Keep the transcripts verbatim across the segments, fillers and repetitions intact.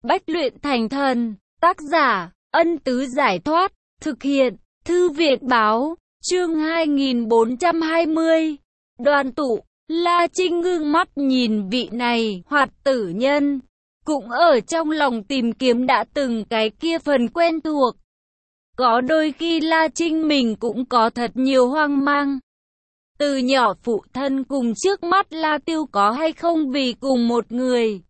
Bách luyện thành thần, tác giả, Ân Tứ Giải Thoát, thực hiện, Thư Viện Báo, chương hai nghìn bốn trăm hai mươi. Đoàn tụ, La Trinh ngưng mắt nhìn vị này, hoạt tử nhân, cũng ở trong lòng tìm kiếm đã từng cái kia phần quen thuộc. Có đôi khi La Trinh mình cũng có thật nhiều hoang mang. Từ nhỏ phụ thân cùng trước mắt La Tiêu có hay không vì cùng một người.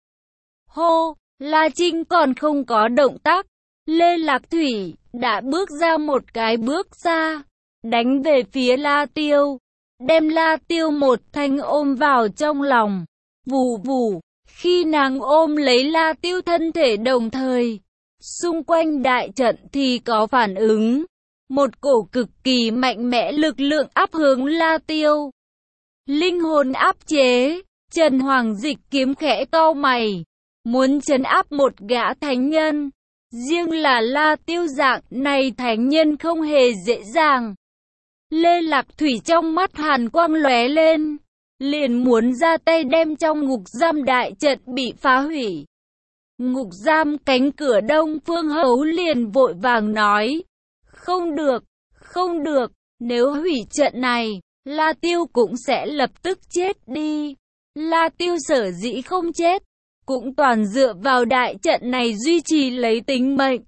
Hô, La Trinh còn không có động tác. Lê Lạc Thủy đã bước ra một cái bước xa, đánh về phía La Tiêu, đem La Tiêu một thanh ôm vào trong lòng. Vù vù, khi nàng ôm lấy La Tiêu thân thể đồng thời, xung quanh đại trận thì có phản ứng. Một cổ cực kỳ mạnh mẽ lực lượng áp hướng La Tiêu. Linh hồn áp chế, Trần Hoàng Dịch kiếm khẽ cau mày, muốn trấn áp một gã thánh nhân. Riêng là La Tiêu dạng này thánh nhân không hề dễ dàng. Lê Lạc Thủy trong mắt hàn quang lóe lên, liền muốn ra tay đem trong ngục giam đại trận bị phá hủy. Ngục giam cánh cửa Đông Phương Hấu liền vội vàng nói, không được, không được, nếu hủy trận này, La Tiêu cũng sẽ lập tức chết đi. La Tiêu sở dĩ không chết, cũng toàn dựa vào đại trận này duy trì lấy tính mệnh.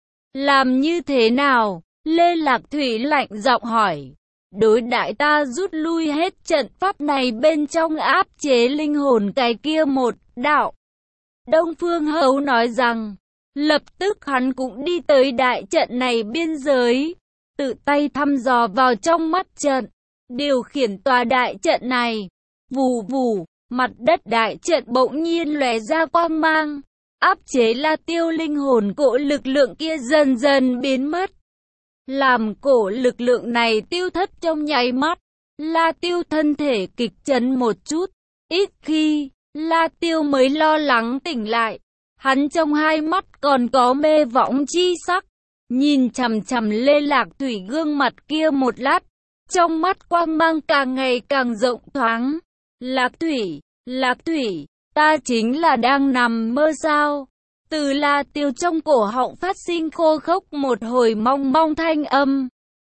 Làm như thế nào? Lê Lạc Thủy lạnh giọng hỏi. Đối đại ta rút lui hết trận pháp này bên trong áp chế linh hồn cái kia một đạo. Đông Phương Hấu nói rằng, lập tức hắn cũng đi tới đại trận này biên giới, tự tay thăm dò vào trong mắt trận, điều khiển tòa đại trận này. Vù vù, mặt đất đại trận bỗng nhiên lóe ra quang mang, áp chế La Tiêu linh hồn, cổ lực lượng kia dần dần biến mất. Làm cổ lực lượng này tiêu thất trong nháy mắt, La Tiêu thân thể kịch chấn một chút, ít khi, La Tiêu mới lo lắng tỉnh lại. Hắn trong hai mắt còn có mê võng chi sắc, nhìn chằm chằm Lê Lạc Thủy gương mặt kia một lát, trong mắt quang mang càng ngày càng rộng thoáng. Lạc Thủy, Lạc Thủy, ta chính là đang nằm mơ sao? Từ La Tiêu trong cổ họng phát sinh khô khốc một hồi mong mong thanh âm.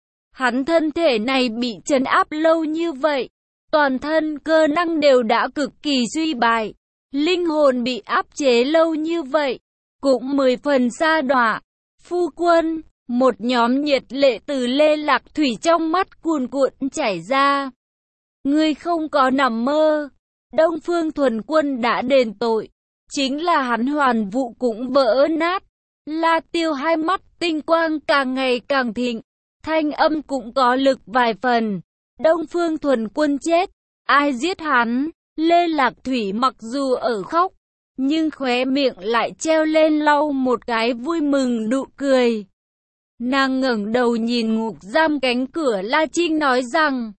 Hắn thân thể này bị trấn áp lâu như vậy, toàn thân cơ năng đều đã cực kỳ suy bại. Linh hồn bị áp chế lâu như vậy, cũng mười phần sa đọa. Phu quân, một nhóm nhiệt lệ từ Lê Lạc Thủy trong mắt cuồn cuộn chảy ra. Ngươi không có nằm mơ, Đông Phương Thuần Quân đã đền tội, chính là hắn hoàn vụ cũng vỡ nát. La Tiêu hai mắt tinh quang càng ngày càng thịnh, thanh âm cũng có lực vài phần. Đông Phương Thuần Quân chết, ai giết hắn? Lê Lạc Thủy mặc dù ở khóc, nhưng khóe miệng lại treo lên lau một cái vui mừng nụ cười. Nàng ngẩng đầu nhìn ngục giam cánh cửa La Trinh nói rằng,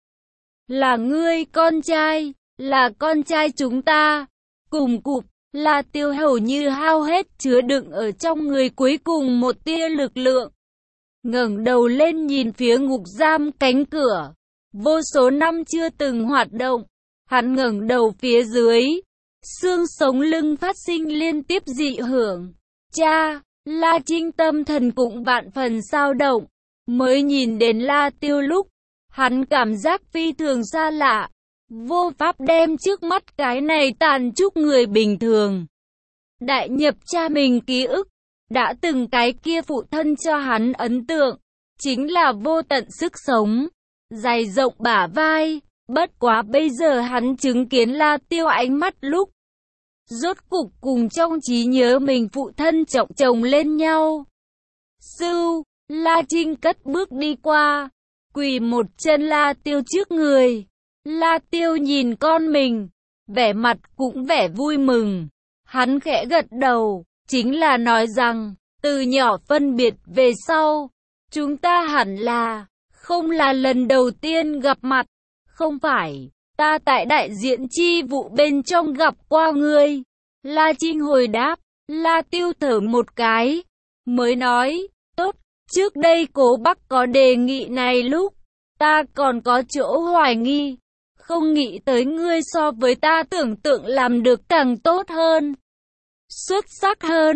là ngươi con trai, là con trai chúng ta. Cùng cụp, La Tiêu hầu như hao hết chứa đựng ở trong người cuối cùng một tia lực lượng. Ngẩng đầu lên nhìn phía ngục giam cánh cửa, vô số năm chưa từng hoạt động. Hắn ngẩng đầu phía dưới, xương sống lưng phát sinh liên tiếp dị hưởng. Cha, La Trinh tâm thần cũng vạn phần dao động, mới nhìn đến La Tiêu lúc, hắn cảm giác phi thường xa lạ, vô pháp đem trước mắt cái này tàn trúc người bình thường. Đại nhập cha mình ký ức, đã từng cái kia phụ thân cho hắn ấn tượng, chính là vô tận sức sống, dày rộng bả vai. Bất quá bây giờ hắn chứng kiến La Tiêu ánh mắt lúc, rốt cục cùng trong trí nhớ mình phụ thân trọng chồng lên nhau. Sưu, La Trinh cất bước đi qua, quỳ một chân La Tiêu trước người. La Tiêu nhìn con mình, vẻ mặt cũng vẻ vui mừng. Hắn khẽ gật đầu, chính là nói rằng, từ nhỏ phân biệt về sau, chúng ta hẳn là, không là lần đầu tiên gặp mặt. Không phải, ta tại đại diện chi vụ bên trong gặp qua ngươi. La Trinh hồi đáp. La Tiêu thở một cái, mới nói, tốt, trước đây Cố Bắc có đề nghị này lúc, ta còn có chỗ hoài nghi, không nghĩ tới ngươi so với ta tưởng tượng làm được càng tốt hơn, xuất sắc hơn.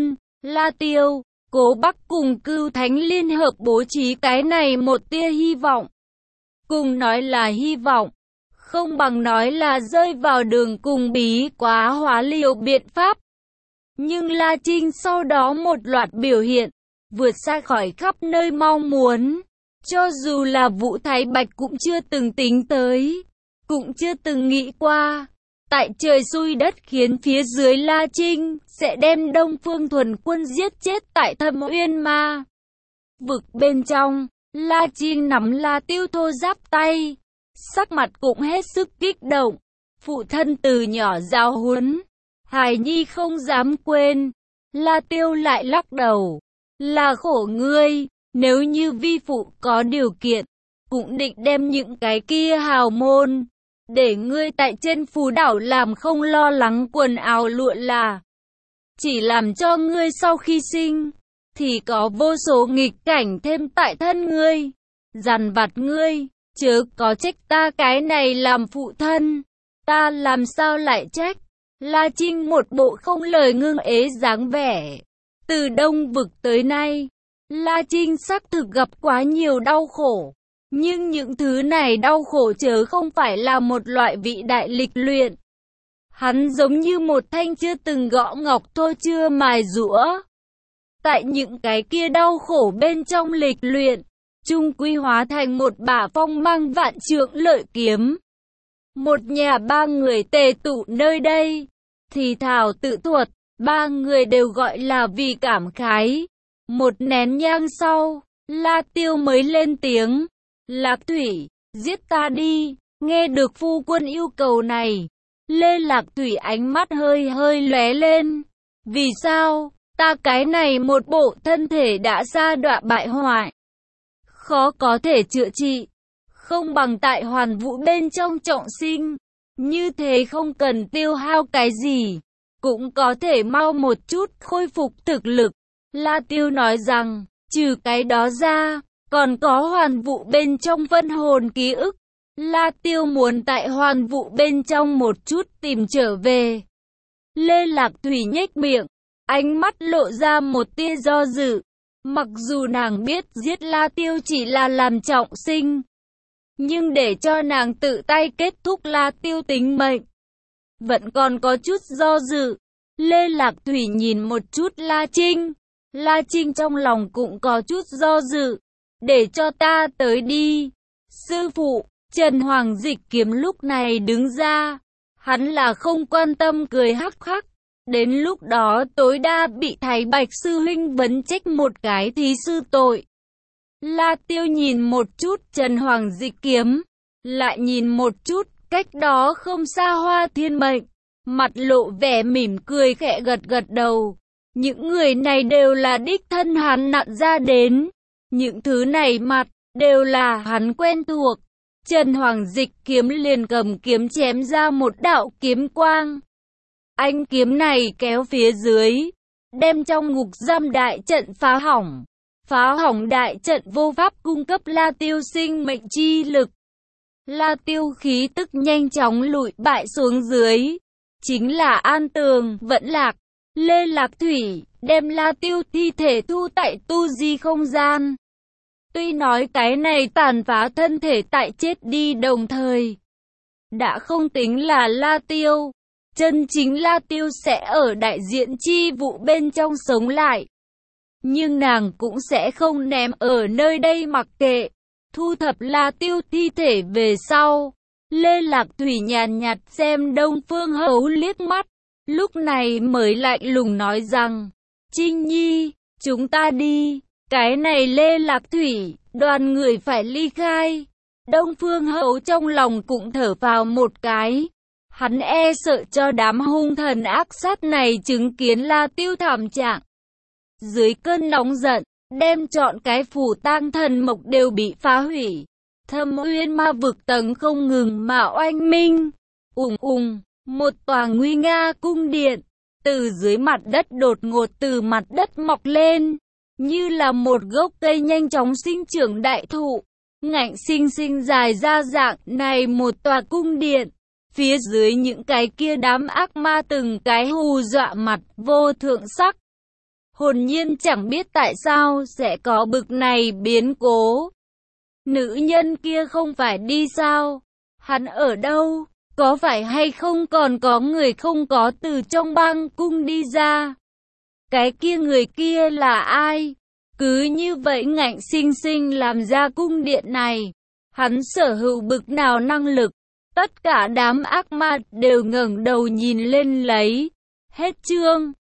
La Tiêu, Cố Bắc cùng Cưu Thánh liên hợp bố trí cái này một tia hy vọng. Cùng nói là hy vọng, không bằng nói là rơi vào đường cùng bí quá hóa liều biện pháp. Nhưng La Trinh sau đó một loạt biểu hiện, vượt xa khỏi khắp nơi mong muốn. Cho dù là Vũ Thái Bạch cũng chưa từng tính tới, cũng chưa từng nghĩ qua. Tại trời xui đất khiến phía dưới La Trinh sẽ đem Đông Phương Thuần Quân giết chết tại Thâm Uyên Ma vực bên trong. La Trinh nắm La Tiêu thô giáp tay, sắc mặt cũng hết sức kích động. Phụ thân từ nhỏ giáo huấn, hài nhi không dám quên. La Tiêu lại lắc đầu, là khổ ngươi, nếu như vi phụ có điều kiện, cũng định đem những cái kia hào môn, để ngươi tại trên phù đảo làm không lo lắng quần áo lụa là. Chỉ làm cho ngươi sau khi sinh, thì có vô số nghịch cảnh thêm tại thân ngươi, dằn vặt ngươi, chớ có trách ta cái này làm phụ thân, ta làm sao lại trách. La Trinh một bộ không lời ngưng ế dáng vẻ. Từ Đông vực tới nay, La Trinh xác thực gặp quá nhiều đau khổ. Nhưng những thứ này đau khổ chớ không phải là một loại vị đại lịch luyện. Hắn giống như một thanh chưa từng gõ ngọc thô chưa mài rũa. Tại những cái kia đau khổ bên trong lịch luyện, chung quy hóa thành một bả phong mang vạn trượng lợi kiếm. Một nhà ba người tề tụ nơi đây, thì thảo tự thuật, ba người đều gọi là vì cảm khái. Một nén nhang sau, La Tiêu mới lên tiếng, Lạc Thủy, giết ta đi. Nghe được phu quân yêu cầu này, Lê Lạc Thủy ánh mắt hơi hơi lóe lên. Vì sao? Ta cái này một bộ thân thể đã sa đọa bại hoại, khó có thể chữa trị, không bằng tại Hoàn Vũ bên trong trọng sinh. Như thế không cần tiêu hao cái gì, cũng có thể mau một chút khôi phục thực lực. La Tiêu nói rằng, trừ cái đó ra, còn có Hoàn Vũ bên trong vân hồn ký ức. La Tiêu muốn tại Hoàn Vũ bên trong một chút tìm trở về. Lê Lạc Thủy nhếch miệng, ánh mắt lộ ra một tia do dự. Mặc dù nàng biết giết La Tiêu chỉ là làm trọng sinh, nhưng để cho nàng tự tay kết thúc La Tiêu tính mệnh, vẫn còn có chút do dự. Lê Lạc Thủy nhìn một chút La Trinh. La Trinh trong lòng cũng có chút do dự. Để cho ta tới đi. Sư phụ, Trần Hoàng Dịch Kiếm lúc này đứng ra. Hắn là không quan tâm cười hắc hắc. Đến lúc đó tối đa bị Thái Bạch sư huynh vấn trách một cái thí sư tội. La Tiêu nhìn một chút Trần Hoàng Dịch Kiếm, lại nhìn một chút cách đó không xa Hoa Thiên Mệnh, mặt lộ vẻ mỉm cười khẽ gật gật đầu. Những người này đều là đích thân hắn nặn ra đến, những thứ này mặt đều là hắn quen thuộc. Trần Hoàng Dịch Kiếm liền cầm kiếm chém ra một đạo kiếm quang. Anh kiếm này kéo phía dưới, đem trong ngục giam đại trận phá hỏng. Phá hỏng đại trận vô pháp cung cấp La Tiêu sinh mệnh chi lực. La Tiêu khí tức nhanh chóng lùi bại xuống dưới. Chính là An Tường, Vẫn Lạc, Lê Lạc Thủy, đem La Tiêu thi thể thu tại tu di không gian. Tuy nói cái này tàn phá thân thể tại chết đi đồng thời, đã không tính là La Tiêu. Chân chính La Tiêu sẽ ở đại diện chi vụ bên trong sống lại. Nhưng nàng cũng sẽ không ném ở nơi đây mặc kệ. Thu thập La Tiêu thi thể về sau, Lê Lạc Thủy nhàn nhạt xem Đông Phương Hấu liếc mắt. Lúc này mới lạnh lùng nói rằng, Trinh Nhi, chúng ta đi. Cái này Lê Lạc Thủy, đoàn người phải ly khai. Đông Phương Hấu trong lòng cũng thở vào một cái. Hắn e sợ cho đám hung thần ác sát này chứng kiến La Tiêu thảm trạng. Dưới cơn nóng giận, đem trọn cái phủ tang thần mộc đều bị phá hủy. Thâm Uyên Ma vực tầng không ngừng mà oanh minh. Ùng ùng, một tòa nguy nga cung điện, từ dưới mặt đất đột ngột từ mặt đất mọc lên. Như là một gốc cây nhanh chóng sinh trưởng đại thụ. Ngạnh sinh sinh dài ra dạng này một tòa cung điện. Phía dưới những cái kia đám ác ma từng cái hù dọa mặt vô thượng sắc. hồn nhiên chẳng biết tại sao sẽ có bực này biến cố. Nữ nhân kia không phải đi sao? Hắn ở đâu? Có phải hay không còn có người không có từ trong băng cung đi ra? Cái kia người kia là ai? Cứ như vậy ngạnh sinh sinh làm ra cung điện này. Hắn sở hữu bực nào năng lực? Tất cả đám ác ma đều ngẩng đầu nhìn lên lấy. Hết chương.